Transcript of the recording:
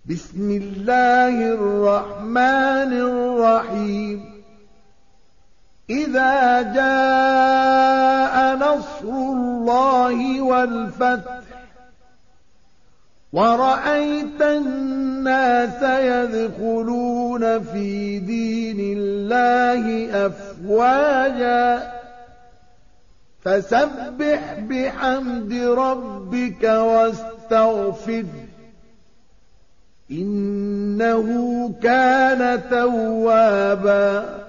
بسم الله الرحمن الرحيم إذا جاء نصر الله والفتح ورأيت الناس يدخلون في دين الله أفواجا فسبح بحمد ربك واستغفره إنه كان توابا